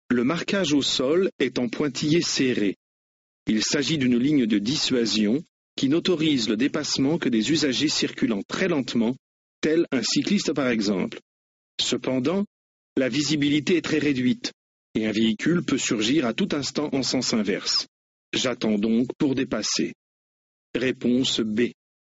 Le marquage au sol est en pointillé serré. Il s'agit d'une ligne de dissuasion qui n'autorise le dépassement que des usagers circulant très lentement, tel un cycliste par exemple. Cependant, la visibilité est très réduite et un véhicule peut surgir à tout instant en sens inverse. J'attends donc pour dépasser. Réponse B.